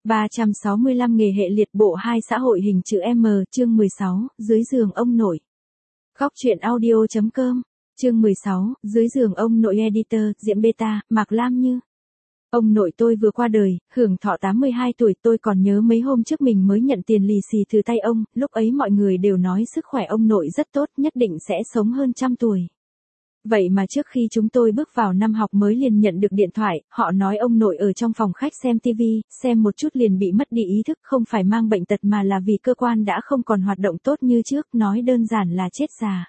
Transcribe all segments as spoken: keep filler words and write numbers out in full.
ba trăm sáu mươi lăm nghề hệ liệt bộ hai xã hội hình chữ M, chương mười sáu, dưới giường ông nội. Góc truyện audio chấm com, chương mười sáu, dưới giường ông nội editor, Diễm Beta, Mạc Lam Như. Ông nội tôi vừa qua đời, hưởng thọ tám mươi hai tuổi, tôi còn nhớ mấy hôm trước mình mới nhận tiền lì xì từ tay ông, lúc ấy mọi người đều nói sức khỏe ông nội rất tốt, nhất định sẽ sống hơn trăm tuổi. Vậy mà trước khi chúng tôi bước vào năm học mới liền nhận được điện thoại, họ nói ông nội ở trong phòng khách xem tivi, xem một chút liền bị mất đi ý thức, không phải mang bệnh tật mà là vì cơ quan đã không còn hoạt động tốt như trước, nói đơn giản là chết già.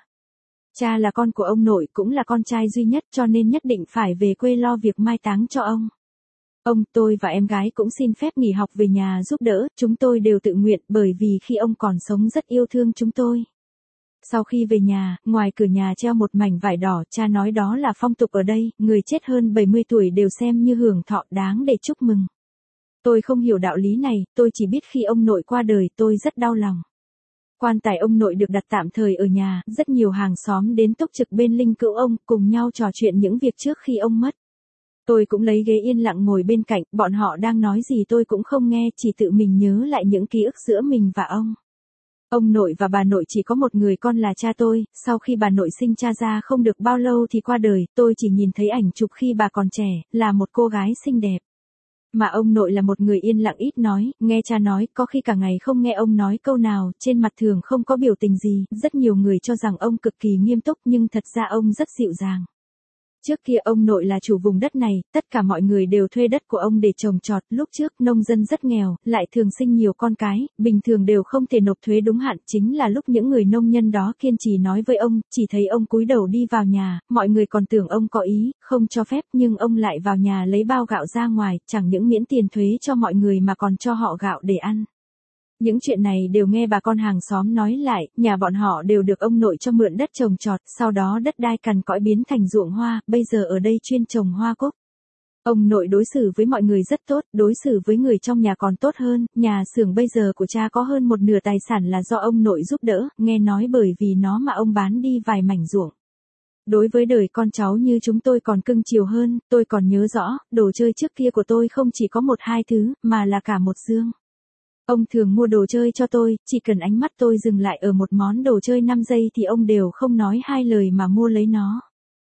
Cha là con của ông nội, cũng là con trai duy nhất, cho nên nhất định phải về quê lo việc mai táng cho ông. Ông, tôi và em gái cũng xin phép nghỉ học về nhà giúp đỡ, chúng tôi đều tự nguyện bởi vì khi ông còn sống rất yêu thương chúng tôi. Sau khi về nhà, ngoài cửa nhà treo một mảnh vải đỏ, cha nói đó là phong tục ở đây, người chết hơn bảy mươi tuổi đều xem như hưởng thọ đáng để chúc mừng. Tôi không hiểu đạo lý này, tôi chỉ biết khi ông nội qua đời tôi rất đau lòng. Quan tài ông nội được đặt tạm thời ở nhà, rất nhiều hàng xóm đến túc trực bên linh cữu ông, cùng nhau trò chuyện những việc trước khi ông mất. Tôi cũng lấy ghế yên lặng ngồi bên cạnh, bọn họ đang nói gì tôi cũng không nghe, chỉ tự mình nhớ lại những ký ức giữa mình và ông. Ông nội và bà nội chỉ có một người con là cha tôi, sau khi bà nội sinh cha ra không được bao lâu thì qua đời, tôi chỉ nhìn thấy ảnh chụp khi bà còn trẻ, là một cô gái xinh đẹp. Mà ông nội là một người yên lặng ít nói, nghe cha nói, có khi cả ngày không nghe ông nói câu nào, trên mặt thường không có biểu tình gì, rất nhiều người cho rằng ông cực kỳ nghiêm túc nhưng thật ra ông rất dịu dàng. Trước kia ông nội là chủ vùng đất này, tất cả mọi người đều thuê đất của ông để trồng trọt, lúc trước nông dân rất nghèo, lại thường sinh nhiều con cái, bình thường đều không thể nộp thuế đúng hạn, chính là lúc những người nông nhân đó kiên trì nói với ông, chỉ thấy ông cúi đầu đi vào nhà, mọi người còn tưởng ông có ý, không cho phép, nhưng ông lại vào nhà lấy bao gạo ra ngoài, chẳng những miễn tiền thuế cho mọi người mà còn cho họ gạo để ăn. Những chuyện này đều nghe bà con hàng xóm nói lại, nhà bọn họ đều được ông nội cho mượn đất trồng trọt, sau đó đất đai cằn cõi biến thành ruộng hoa, bây giờ ở đây chuyên trồng hoa cúc. Ông nội đối xử với mọi người rất tốt, đối xử với người trong nhà còn tốt hơn, nhà xưởng bây giờ của cha có hơn một nửa tài sản là do ông nội giúp đỡ, nghe nói bởi vì nó mà ông bán đi vài mảnh ruộng. Đối với đời con cháu như chúng tôi còn cưng chiều hơn, tôi còn nhớ rõ, đồ chơi trước kia của tôi không chỉ có một hai thứ, mà là cả một dương. Ông thường mua đồ chơi cho tôi, chỉ cần ánh mắt tôi dừng lại ở một món đồ chơi năm giây thì ông đều không nói hai lời mà mua lấy nó.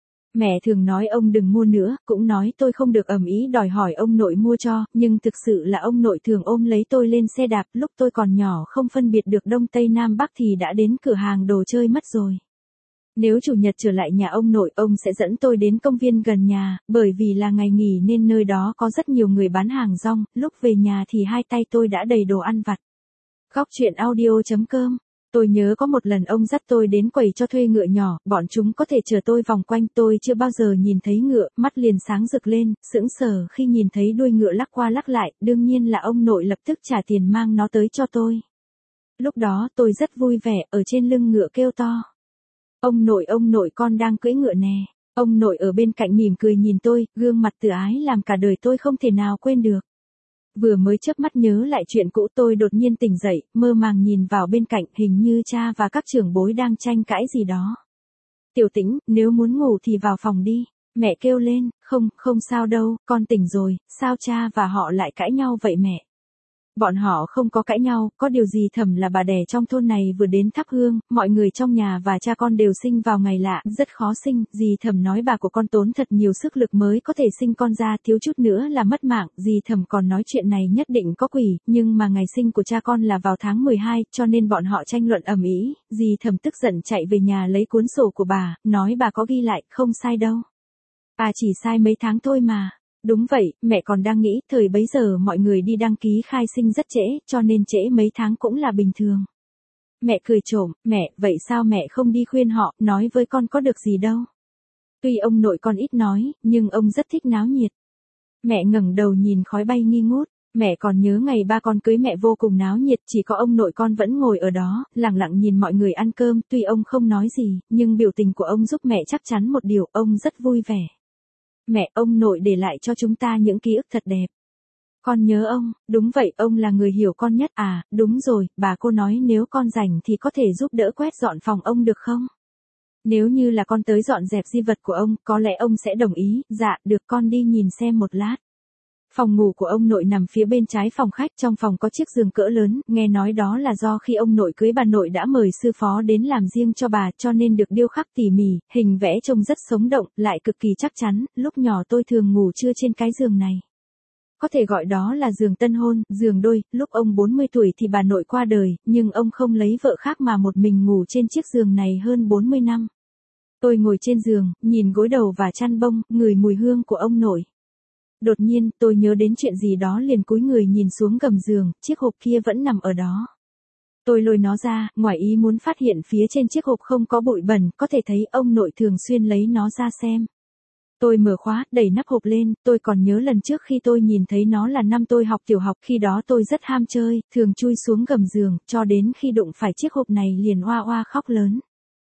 Mẹ thường nói ông đừng mua nữa, cũng nói tôi không được ầm ĩ đòi hỏi ông nội mua cho, nhưng thực sự là ông nội thường ôm lấy tôi lên xe đạp, lúc tôi còn nhỏ không phân biệt được Đông Tây Nam Bắc thì đã đến cửa hàng đồ chơi mất rồi. Nếu chủ nhật trở lại nhà ông nội, ông sẽ dẫn tôi đến công viên gần nhà, bởi vì là ngày nghỉ nên nơi đó có rất nhiều người bán hàng rong, lúc về nhà thì hai tay tôi đã đầy đồ ăn vặt. Góc truyện audio chấm com, tôi nhớ có một lần ông dắt tôi đến quầy cho thuê ngựa nhỏ, bọn chúng có thể chở tôi vòng quanh, tôi chưa bao giờ nhìn thấy ngựa, mắt liền sáng rực lên, sững sờ khi nhìn thấy đuôi ngựa lắc qua lắc lại, đương nhiên là ông nội lập tức trả tiền mang nó tới cho tôi. Lúc đó tôi rất vui vẻ, ở trên lưng ngựa kêu to. Ông nội ông nội con đang cưỡi ngựa nè. Ông nội ở bên cạnh mỉm cười nhìn tôi, gương mặt từ ái làm cả đời tôi không thể nào quên được. Vừa mới chớp mắt nhớ lại chuyện cũ tôi đột nhiên tỉnh dậy, mơ màng nhìn vào bên cạnh, hình như cha và các trưởng bối đang tranh cãi gì đó. Tiểu Tĩnh, nếu muốn ngủ thì vào phòng đi. Mẹ kêu lên, không, không sao đâu, con tỉnh rồi, sao cha và họ lại cãi nhau vậy mẹ? Bọn họ không có cãi nhau, có điều gì Thẩm là bà đẻ trong thôn này vừa đến thắp hương, mọi người trong nhà và cha con đều sinh vào ngày lạ, rất khó sinh, dì Thẩm nói bà của con tốn thật nhiều sức lực mới có thể sinh con ra, thiếu chút nữa là mất mạng, dì Thẩm còn nói chuyện này nhất định có quỷ, nhưng mà ngày sinh của cha con là vào tháng mười hai, cho nên bọn họ tranh luận ầm ĩ, dì Thẩm tức giận chạy về nhà lấy cuốn sổ của bà, nói bà có ghi lại, không sai đâu. À chỉ sai mấy tháng thôi mà. Đúng vậy, mẹ còn đang nghĩ, thời bấy giờ mọi người đi đăng ký khai sinh rất trễ, cho nên trễ mấy tháng cũng là bình thường. Mẹ cười trộm, mẹ, vậy sao mẹ không đi khuyên họ, nói với con có được gì đâu. Tuy ông nội con ít nói, nhưng ông rất thích náo nhiệt. Mẹ ngẩng đầu nhìn khói bay nghi ngút, mẹ còn nhớ ngày ba con cưới mẹ vô cùng náo nhiệt, chỉ có ông nội con vẫn ngồi ở đó, lặng lặng nhìn mọi người ăn cơm, tuy ông không nói gì, nhưng biểu tình của ông giúp mẹ chắc chắn một điều, ông rất vui vẻ. Mẹ, ông nội để lại cho chúng ta những ký ức thật đẹp. Con nhớ ông, đúng vậy, ông là người hiểu con nhất à, đúng rồi, bà cô nói nếu con rảnh thì có thể giúp đỡ quét dọn phòng ông được không? Nếu như là con tới dọn dẹp di vật của ông, có lẽ ông sẽ đồng ý, dạ, được con đi nhìn xem một lát. Phòng ngủ của ông nội nằm phía bên trái phòng khách, trong phòng có chiếc giường cỡ lớn, nghe nói đó là do khi ông nội cưới bà nội đã mời sư phó đến làm riêng cho bà, cho nên được điêu khắc tỉ mỉ, hình vẽ trông rất sống động, lại cực kỳ chắc chắn. Lúc nhỏ tôi thường ngủ trưa trên cái giường này. Có thể gọi đó là giường tân hôn, giường đôi. Lúc ông bốn mươi tuổi thì bà nội qua đời, nhưng ông không lấy vợ khác mà một mình ngủ trên chiếc giường này hơn bốn mươi năm. Tôi ngồi trên giường, nhìn gối đầu và chăn bông, ngửi mùi hương của ông nội. Đột nhiên, tôi nhớ đến chuyện gì đó liền cúi người nhìn xuống gầm giường, chiếc hộp kia vẫn nằm ở đó. Tôi lôi nó ra, ngoài ý muốn phát hiện phía trên chiếc hộp không có bụi bẩn, có thể thấy ông nội thường xuyên lấy nó ra xem. Tôi mở khóa, đẩy nắp hộp lên, tôi còn nhớ lần trước khi tôi nhìn thấy nó là năm tôi học tiểu học, khi đó tôi rất ham chơi, thường chui xuống gầm giường, cho đến khi đụng phải chiếc hộp này liền oa oa khóc lớn.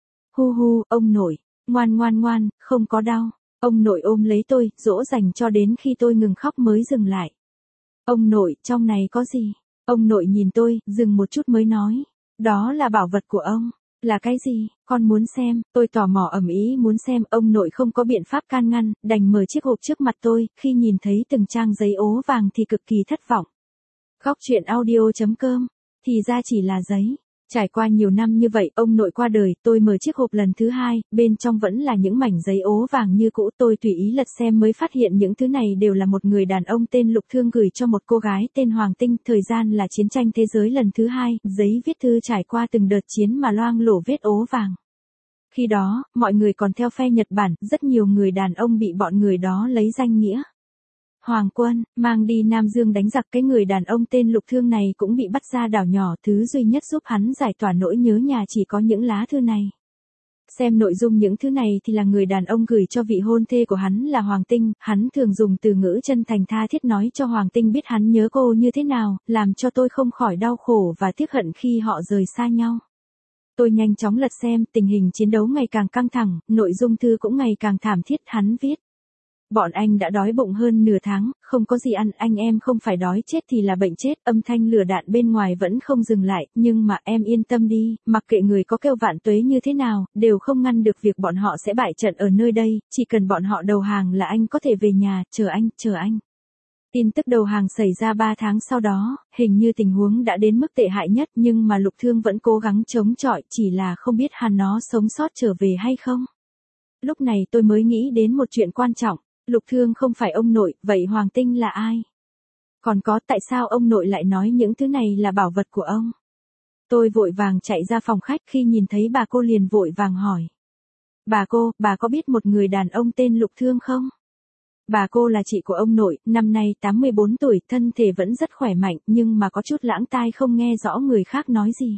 Hu hu, ông nội, ngoan ngoan ngoan, không có đau. Ông nội ôm lấy tôi, dỗ dành cho đến khi tôi ngừng khóc mới dừng lại. Ông nội, trong này có gì? Ông nội nhìn tôi, dừng một chút mới nói. Đó là bảo vật của ông. Là cái gì? Con muốn xem. Tôi tò mò ầm ĩ muốn xem. Ông nội không có biện pháp can ngăn, đành mở chiếc hộp trước mặt tôi. Khi nhìn thấy từng trang giấy ố vàng thì cực kỳ thất vọng. Góc truyện audio chấm com. Thì ra chỉ là giấy. Trải qua nhiều năm như vậy, ông nội qua đời, tôi mở chiếc hộp lần thứ hai, bên trong vẫn là những mảnh giấy ố vàng như cũ. Tôi tùy ý lật xem mới phát hiện những thứ này đều là một người đàn ông tên Lục Thương gửi cho một cô gái tên Hoàng Tinh, thời gian là chiến tranh thế giới lần thứ hai, giấy viết thư trải qua từng đợt chiến mà loang lổ vết ố vàng. Khi đó, mọi người còn theo phe Nhật Bản, rất nhiều người đàn ông bị bọn người đó lấy danh nghĩa Hoàng Quân, mang đi Nam Dương đánh giặc. Cái người đàn ông tên Lục Thương này cũng bị bắt ra đảo nhỏ, thứ duy nhất giúp hắn giải tỏa nỗi nhớ nhà chỉ có những lá thư này. Xem nội dung những thứ này thì là người đàn ông gửi cho vị hôn thê của hắn là Hoàng Tinh, hắn thường dùng từ ngữ chân thành tha thiết nói cho Hoàng Tinh biết hắn nhớ cô như thế nào, làm cho tôi không khỏi đau khổ và tiếc hận khi họ rời xa nhau. Tôi nhanh chóng lật xem, tình hình chiến đấu ngày càng căng thẳng, nội dung thư cũng ngày càng thảm thiết. Hắn viết. Bọn anh đã đói bụng hơn nửa tháng, không có gì ăn, anh em không phải đói chết thì là bệnh chết. Âm thanh lửa đạn bên ngoài vẫn không dừng lại, nhưng mà em yên tâm đi, mặc kệ người có kêu vạn tuế như thế nào, đều không ngăn được việc bọn họ sẽ bại trận ở nơi đây, chỉ cần bọn họ đầu hàng là anh có thể về nhà, chờ anh, chờ anh. Tin tức đầu hàng xảy ra ba tháng sau đó, hình như tình huống đã đến mức tệ hại nhất, nhưng mà Lục Thương vẫn cố gắng chống chọi, chỉ là không biết hắn nó sống sót trở về hay không. Lúc này tôi mới nghĩ đến một chuyện quan trọng. Lục Thương không phải ông nội, vậy Hoàng Tinh là ai? Còn có, tại sao ông nội lại nói những thứ này là bảo vật của ông? Tôi vội vàng chạy ra phòng khách, khi nhìn thấy bà cô liền vội vàng hỏi. Bà cô, bà có biết một người đàn ông tên Lục Thương không? Bà cô là chị của ông nội, năm nay tám mươi bốn tuổi, thân thể vẫn rất khỏe mạnh, nhưng mà có chút lãng tai không nghe rõ người khác nói gì.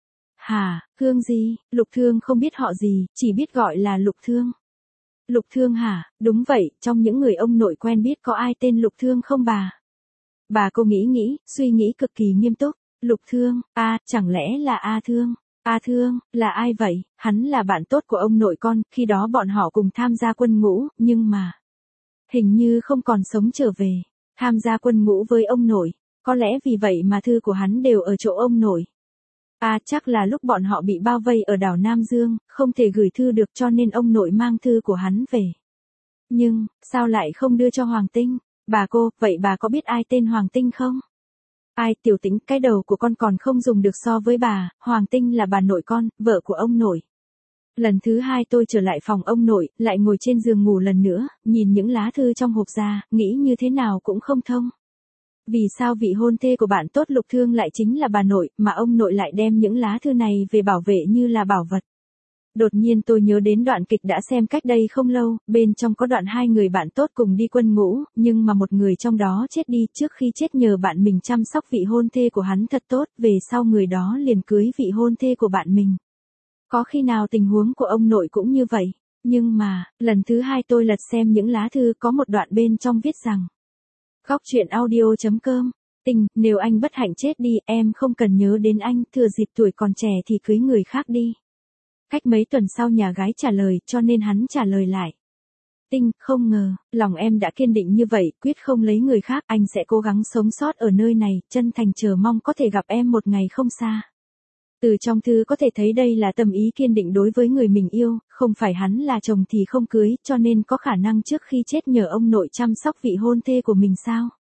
Hả, Thương gì? Lục Thương không biết họ gì, chỉ biết gọi là Lục Thương. Lục Thương hả? Đúng vậy, trong những người ông nội quen biết có ai tên Lục Thương không bà? Bà cô nghĩ nghĩ, suy nghĩ cực kỳ nghiêm túc. Lục Thương, a, chẳng lẽ là A Thương? A Thương, là ai vậy? Hắn là bạn tốt của ông nội con, khi đó bọn họ cùng tham gia quân ngũ, nhưng mà hình như không còn sống trở về. Tham gia quân ngũ với ông nội, có lẽ vì vậy mà thư của hắn đều ở chỗ ông nội. À, chắc là lúc bọn họ bị bao vây ở đảo Nam Dương, không thể gửi thư được cho nên ông nội mang thư của hắn về. Nhưng, sao lại không đưa cho Hoàng Tinh? Bà cô, vậy bà có biết ai tên Hoàng Tinh không? Ai, Tiểu Tĩnh, cái đầu của con còn không dùng được so với bà, Hoàng Tinh là bà nội con, vợ của ông nội. Lần thứ hai tôi trở lại phòng ông nội, lại ngồi trên giường ngủ lần nữa, nhìn những lá thư trong hộp ra, nghĩ như thế nào cũng không thông. Vì sao vị hôn thê của bạn tốt Lục Thương lại chính là bà nội, mà ông nội lại đem những lá thư này về bảo vệ như là bảo vật? Đột nhiên tôi nhớ đến đoạn kịch đã xem cách đây không lâu, bên trong có đoạn hai người bạn tốt cùng đi quân ngũ, nhưng mà một người trong đó chết đi, trước khi chết nhờ bạn mình chăm sóc vị hôn thê của hắn thật tốt, về sau người đó liền cưới vị hôn thê của bạn mình. Có khi nào tình huống của ông nội cũng như vậy? Nhưng mà, lần thứ hai tôi lật xem những lá thư, có một đoạn bên trong viết rằng. Góc truyện audio chấm com. Tình, nếu anh bất hạnh chết đi, em không cần nhớ đến anh, thừa dịp tuổi còn trẻ thì cưới người khác đi. Cách mấy tuần sau nhà gái trả lời, cho nên hắn trả lời lại. Tinh, không ngờ, lòng em đã kiên định như vậy, quyết không lấy người khác, anh sẽ cố gắng sống sót ở nơi này, chân thành chờ mong có thể gặp em một ngày không xa. Từ trong thư có thể thấy đây là tâm ý kiên định đối với người mình yêu, không phải hắn là chồng thì không cưới, cho nên có khả năng trước khi chết nhờ ông nội chăm sóc vị hôn thê của mình sao?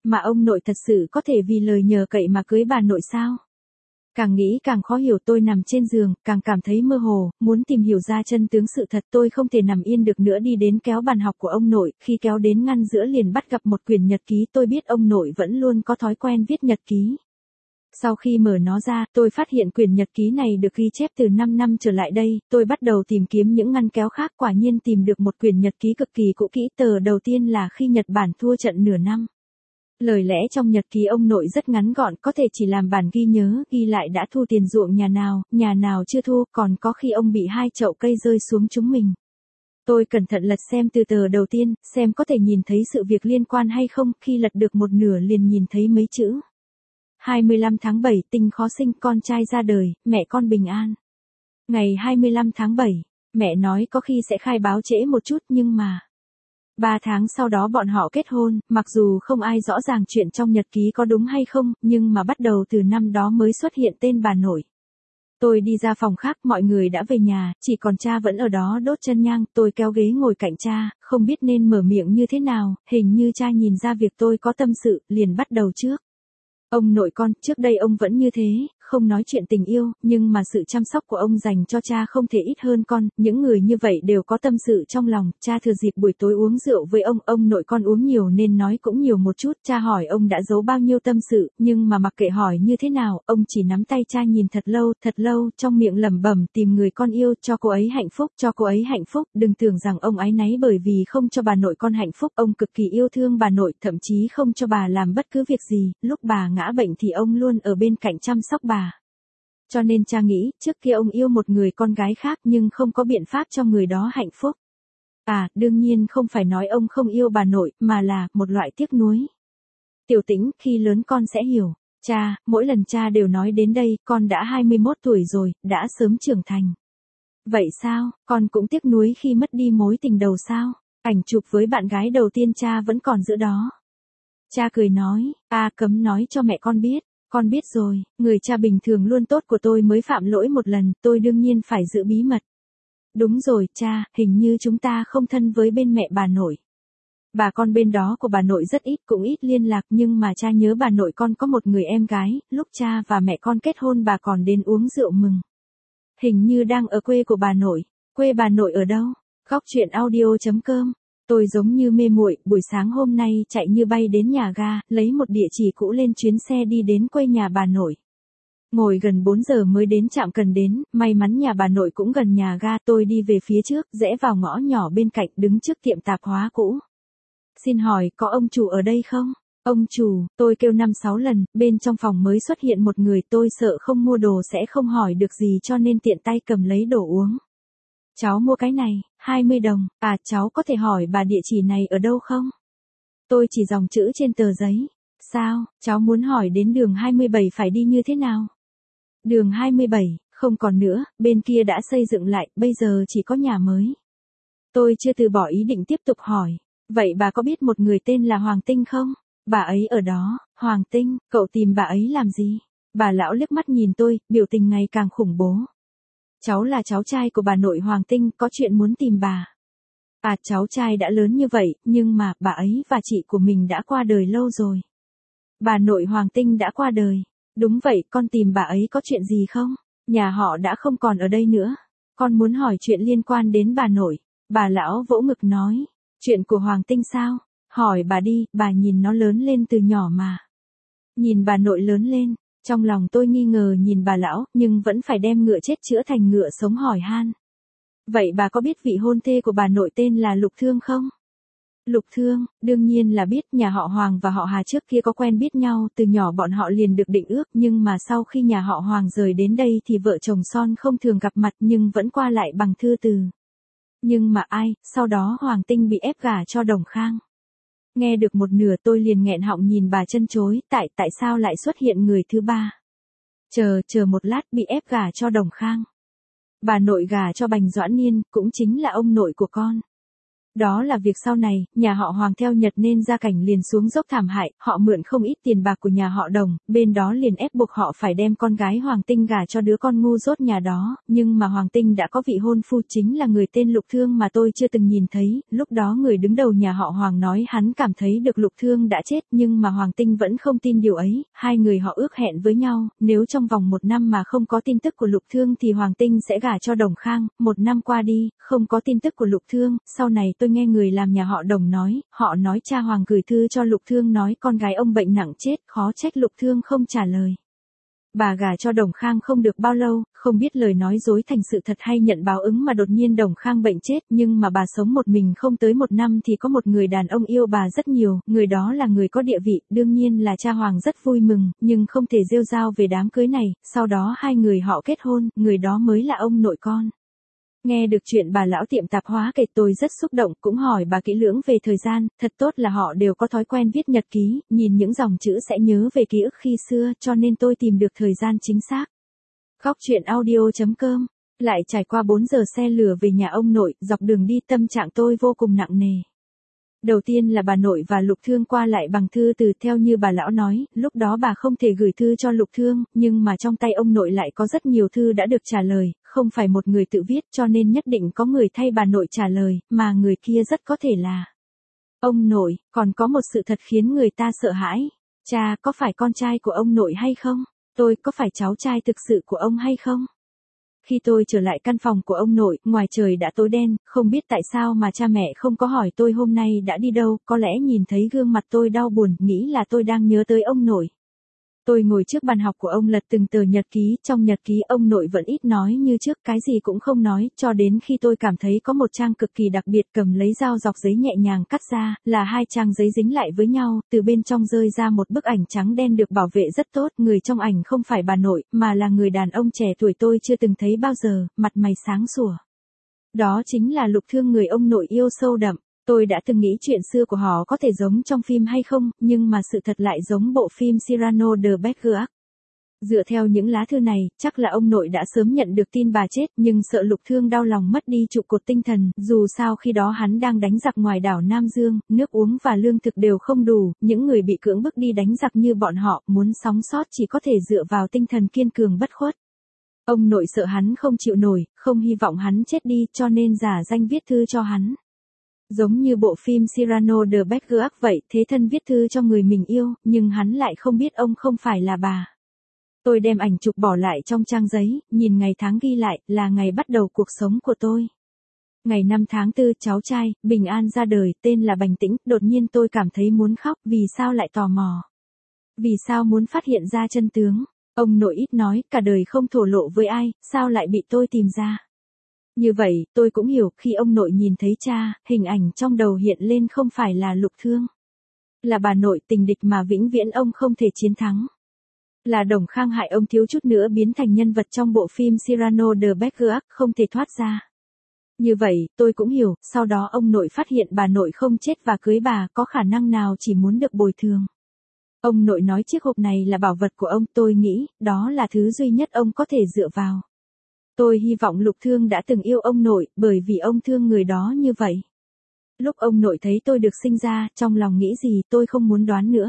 Mà ông nội thật sự có thể vì lời nhờ cậy mà cưới bà nội sao? Càng nghĩ càng khó hiểu, tôi nằm trên giường, càng cảm thấy mơ hồ, muốn tìm hiểu ra chân tướng sự thật. Tôi không thể nằm yên được nữa, đi đến kéo bàn học của ông nội, khi kéo đến ngăn giữa liền bắt gặp một quyển nhật ký. Tôi biết ông nội vẫn luôn có thói quen viết nhật ký. Sau khi mở nó ra, tôi phát hiện quyển nhật ký này được ghi chép từ năm năm trở lại đây. Tôi bắt đầu tìm kiếm những ngăn kéo khác, quả nhiên tìm được một quyển nhật ký cực kỳ cũ kỹ. Tờ đầu tiên là khi Nhật Bản thua trận nửa năm. Lời lẽ trong nhật ký ông nội rất ngắn gọn, có thể chỉ làm bản ghi nhớ, ghi lại đã thu tiền ruộng nhà nào, nhà nào chưa thu, còn có khi ông bị hai chậu cây rơi xuống chúng mình. Tôi cẩn thận lật xem từ tờ đầu tiên, xem có thể nhìn thấy sự việc liên quan hay không, khi lật được một nửa liền nhìn thấy mấy chữ. hai mươi lăm tháng bảy, Tinh khó sinh, con trai ra đời, mẹ con bình an. Ngày hai mươi lăm tháng bảy, mẹ nói có khi sẽ khai báo trễ một chút nhưng mà... Ba tháng sau đó bọn họ kết hôn, mặc dù không ai rõ ràng chuyện trong nhật ký có đúng hay không, nhưng mà bắt đầu từ năm đó mới xuất hiện tên bà nội. Tôi đi ra phòng khác, mọi người đã về nhà, chỉ còn cha vẫn ở đó đốt chân nhang. Tôi kéo ghế ngồi cạnh cha, không biết nên mở miệng như thế nào, hình như cha nhìn ra việc tôi có tâm sự, liền bắt đầu trước. Ông nội con, trước đây ông vẫn như thế, không nói chuyện tình yêu, nhưng mà sự chăm sóc của ông dành cho cha không thể ít hơn con, những người như vậy đều có tâm sự trong lòng. Cha thừa dịp buổi tối uống rượu với ông, ông nội con uống nhiều nên nói cũng nhiều một chút. Cha hỏi ông đã giấu bao nhiêu tâm sự, nhưng mà mặc kệ hỏi như thế nào, ông chỉ nắm tay cha nhìn thật lâu, thật lâu, trong miệng lẩm bẩm tìm người con yêu, cho cô ấy hạnh phúc, cho cô ấy hạnh phúc. Đừng tưởng rằng ông áy náy bởi vì không cho bà nội con hạnh phúc, ông cực kỳ yêu thương bà nội, thậm chí không cho bà làm bất cứ việc gì, lúc bà ngã bệnh thì ông luôn ở bên cạnh chăm sóc bà. Cho nên cha nghĩ, trước kia ông yêu một người con gái khác nhưng không có biện pháp cho người đó hạnh phúc. À, đương nhiên không phải nói ông không yêu bà nội, mà là một loại tiếc nuối. Tiểu Tĩnh, khi lớn con sẽ hiểu. Cha, mỗi lần cha đều nói đến đây, con đã hai mươi mốt tuổi rồi, đã sớm trưởng thành. Vậy sao, con cũng tiếc nuối khi mất đi mối tình đầu sao? Ảnh chụp với bạn gái đầu tiên cha vẫn còn giữ đó. Cha cười nói, à cấm nói cho mẹ con biết. Con biết rồi, người cha bình thường luôn tốt của tôi mới phạm lỗi một lần, tôi đương nhiên phải giữ bí mật. Đúng rồi, cha, hình như chúng ta không thân với bên mẹ bà nội. Bà con bên đó của bà nội rất ít, cũng ít liên lạc, nhưng mà cha nhớ bà nội con có một người em gái, lúc cha và mẹ con kết hôn bà còn đến uống rượu mừng. Hình như đang ở quê của bà nội. Quê bà nội ở đâu? Góc truyện audio chấm com. Tôi giống như mê muội, buổi sáng hôm nay chạy như bay đến nhà ga, lấy một địa chỉ cũ lên chuyến xe đi đến quê nhà bà nội. Ngồi gần bốn giờ mới đến trạm cần đến, may mắn nhà bà nội cũng gần nhà ga. Tôi đi về phía trước, rẽ vào ngõ nhỏ bên cạnh, đứng trước tiệm tạp hóa cũ. Xin hỏi, có ông chủ ở đây không? Ông chủ, tôi kêu năm sáu lần, bên trong phòng mới xuất hiện một người, tôi sợ không mua đồ sẽ không hỏi được gì cho nên tiện tay cầm lấy đồ uống. Cháu mua cái này, hai mươi đồng, à cháu có thể hỏi bà địa chỉ này ở đâu không? Tôi chỉ dòng chữ trên tờ giấy. Sao, cháu muốn hỏi đến đường hai mươi bảy phải đi như thế nào? Đường hai mươi bảy, không còn nữa, bên kia đã xây dựng lại, bây giờ chỉ có nhà mới. Tôi chưa từ bỏ ý định tiếp tục hỏi. Vậy bà có biết một người tên là Hoàng Tinh không? Bà ấy ở đó. Hoàng Tinh, cậu tìm bà ấy làm gì? Bà lão liếc mắt nhìn tôi, biểu tình ngày càng khủng bố. Cháu là cháu trai của bà nội Hoàng Tinh, có chuyện muốn tìm bà. À, cháu trai đã lớn như vậy, nhưng mà bà ấy và chị của mình đã qua đời lâu rồi. Bà nội Hoàng Tinh đã qua đời. Đúng vậy, con tìm bà ấy có chuyện gì không? Nhà họ đã không còn ở đây nữa. Con muốn hỏi chuyện liên quan đến bà nội. Bà lão vỗ ngực nói. Chuyện của Hoàng Tinh sao? Hỏi bà đi, bà nhìn nó lớn lên từ nhỏ mà. Nhìn bà nội lớn lên. Trong lòng tôi nghi ngờ nhìn bà lão, nhưng vẫn phải đem ngựa chết chữa thành ngựa sống hỏi han. Vậy bà có biết vị hôn thê của bà nội tên là Lục Thương không? Lục Thương, đương nhiên là biết, nhà họ Hoàng và họ Hà trước kia có quen biết nhau, từ nhỏ bọn họ liền được định ước, nhưng mà sau khi nhà họ Hoàng rời đến đây thì vợ chồng son không thường gặp mặt nhưng vẫn qua lại bằng thư từ. Nhưng mà ai, sau đó Hoàng Tinh bị ép gả cho Đồng Khang. Nghe được một nửa tôi liền nghẹn họng nhìn bà chân chối, tại tại sao lại xuất hiện người thứ ba? Chờ, chờ một lát, bị ép gả cho Đồng Khang. Bà nội gả cho Bành Doãn Niên, cũng chính là ông nội của con. Đó là việc sau này, nhà họ Hoàng theo Nhật nên gia cảnh liền xuống dốc thảm hại, họ mượn không ít tiền bạc của nhà họ Đồng, bên đó liền ép buộc họ phải đem con gái Hoàng Tinh gả cho đứa con ngu dốt nhà đó, nhưng mà Hoàng Tinh đã có vị hôn phu chính là người tên Lục Thương mà tôi chưa từng nhìn thấy, lúc đó người đứng đầu nhà họ Hoàng nói hắn cảm thấy được Lục Thương đã chết nhưng mà Hoàng Tinh vẫn không tin điều ấy, hai người họ ước hẹn với nhau, nếu trong vòng một năm mà không có tin tức của Lục Thương thì Hoàng Tinh sẽ gả cho Đồng Khang, một năm qua đi, không có tin tức của Lục Thương, sau này tôi nghe người làm nhà họ Đồng nói, họ nói cha Hoàng gửi thư cho Lục Thương nói con gái ông bệnh nặng chết, khó trách Lục Thương không trả lời. Bà gả cho Đồng Khang không được bao lâu, không biết lời nói dối thành sự thật hay nhận báo ứng mà đột nhiên Đồng Khang bệnh chết, nhưng mà bà sống một mình không tới một năm thì có một người đàn ông yêu bà rất nhiều, người đó là người có địa vị, đương nhiên là cha Hoàng rất vui mừng, nhưng không thể rêu rao về đám cưới này, sau đó hai người họ kết hôn, người đó mới là ông nội con. Nghe được chuyện bà lão tiệm tạp hóa kể tôi rất xúc động, cũng hỏi bà kỹ lưỡng về thời gian, thật tốt là họ đều có thói quen viết nhật ký, nhìn những dòng chữ sẽ nhớ về ký ức khi xưa, cho nên tôi tìm được thời gian chính xác. Khóc chuyện audio chấm com. Lại trải qua bốn giờ xe lửa về nhà ông nội, dọc đường đi tâm trạng tôi vô cùng nặng nề. Đầu tiên là bà nội và Lục Thương qua lại bằng thư từ, theo như bà lão nói, lúc đó bà không thể gửi thư cho Lục Thương, nhưng mà trong tay ông nội lại có rất nhiều thư đã được trả lời, không phải một người tự viết cho nên nhất định có người thay bà nội trả lời, mà người kia rất có thể là ông nội. Còn có một sự thật khiến người ta sợ hãi. Cha có phải con trai của ông nội hay không? Tôi có phải cháu trai thực sự của ông hay không? Khi tôi trở lại căn phòng của ông nội, ngoài trời đã tối đen, không biết tại sao mà cha mẹ không có hỏi tôi hôm nay đã đi đâu, có lẽ nhìn thấy gương mặt tôi đau buồn, nghĩ là tôi đang nhớ tới ông nội. Tôi ngồi trước bàn học của ông lật từng tờ nhật ký, trong nhật ký ông nội vẫn ít nói như trước, cái gì cũng không nói, cho đến khi tôi cảm thấy có một trang cực kỳ đặc biệt, cầm lấy dao dọc giấy nhẹ nhàng cắt ra, là hai trang giấy dính lại với nhau, từ bên trong rơi ra một bức ảnh trắng đen được bảo vệ rất tốt, người trong ảnh không phải bà nội, mà là người đàn ông trẻ tuổi tôi chưa từng thấy bao giờ, mặt mày sáng sủa. Đó chính là Lục Thương, người ông nội yêu sâu đậm. Tôi đã từng nghĩ chuyện xưa của họ có thể giống trong phim hay không, nhưng mà sự thật lại giống bộ phim Cyrano de Bergerac. Dựa theo những lá thư này, chắc là ông nội đã sớm nhận được tin bà chết, nhưng sợ Lục Thương đau lòng mất đi trụ cột tinh thần, dù sao khi đó hắn đang đánh giặc ngoài đảo Nam Dương, nước uống và lương thực đều không đủ, những người bị cưỡng bức đi đánh giặc như bọn họ, muốn sống sót chỉ có thể dựa vào tinh thần kiên cường bất khuất. Ông nội sợ hắn không chịu nổi, không hy vọng hắn chết đi, cho nên giả danh viết thư cho hắn. Giống như bộ phim Cyrano de Bergerac vậy, thế thân viết thư cho người mình yêu, nhưng hắn lại không biết ông không phải là bà. Tôi đem ảnh chụp bỏ lại trong trang giấy, nhìn ngày tháng ghi lại, là ngày bắt đầu cuộc sống của tôi. Ngày năm tháng tư, cháu trai, Bình An ra đời, tên là Bành Tĩnh, đột nhiên tôi cảm thấy muốn khóc, vì sao lại tò mò? Vì sao muốn phát hiện ra chân tướng? Ông nội ít nói, cả đời không thổ lộ với ai, sao lại bị tôi tìm ra? Như vậy, tôi cũng hiểu, khi ông nội nhìn thấy cha, hình ảnh trong đầu hiện lên không phải là Lục Thương. Là bà nội tình địch mà vĩnh viễn ông không thể chiến thắng. Là Đồng Khang hại ông thiếu chút nữa biến thành nhân vật trong bộ phim Cyrano de Bergerac, không thể thoát ra. Như vậy, tôi cũng hiểu, sau đó ông nội phát hiện bà nội không chết và cưới bà, có khả năng nào chỉ muốn được bồi thường. Ông nội nói chiếc hộp này là bảo vật của ông, tôi nghĩ, đó là thứ duy nhất ông có thể dựa vào. Tôi hy vọng Lục Thương đã từng yêu ông nội, bởi vì ông thương người đó như vậy. Lúc ông nội thấy tôi được sinh ra, trong lòng nghĩ gì tôi không muốn đoán nữa.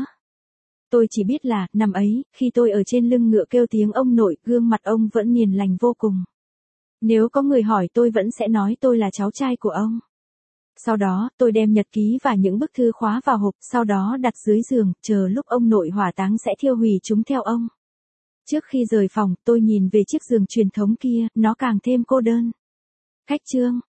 Tôi chỉ biết là, năm ấy, khi tôi ở trên lưng ngựa kêu tiếng ông nội, gương mặt ông vẫn hiền lành vô cùng. Nếu có người hỏi tôi vẫn sẽ nói tôi là cháu trai của ông. Sau đó, tôi đem nhật ký và những bức thư khóa vào hộp, sau đó đặt dưới giường, chờ lúc ông nội hỏa táng sẽ thiêu hủy chúng theo ông. Trước khi rời phòng, tôi nhìn về chiếc giường truyền thống kia, nó càng thêm cô đơn. Khách trương.